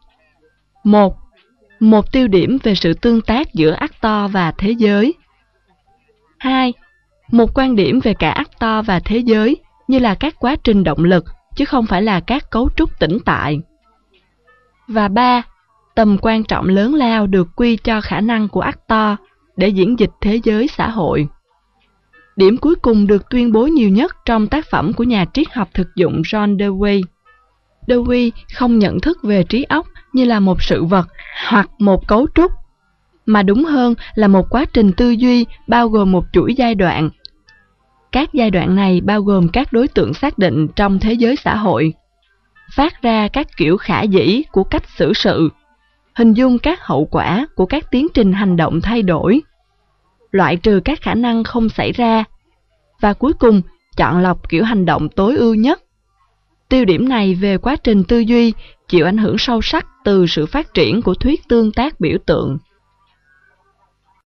1. Một tiêu điểm về sự tương tác giữa actor và thế giới. 2. Một quan điểm về cả actor và thế giới như là các quá trình động lực, chứ không phải là các cấu trúc tĩnh tại. Và 3. Tầm quan trọng lớn lao được quy cho khả năng của actor để diễn dịch thế giới xã hội. Điểm cuối cùng được tuyên bố nhiều nhất trong tác phẩm của nhà triết học thực dụng John Dewey. Dewey không nhận thức về trí óc như là một sự vật hoặc một cấu trúc, mà đúng hơn là một quá trình tư duy bao gồm một chuỗi giai đoạn. Các giai đoạn này bao gồm các đối tượng xác định trong thế giới xã hội, phát ra các kiểu khả dĩ của cách xử sự, hình dung các hậu quả của các tiến trình hành động thay đổi, loại trừ các khả năng không xảy ra, và cuối cùng chọn lọc kiểu hành động tối ưu nhất. Tiêu điểm này về quá trình tư duy chịu ảnh hưởng sâu sắc từ sự phát triển của thuyết tương tác biểu tượng.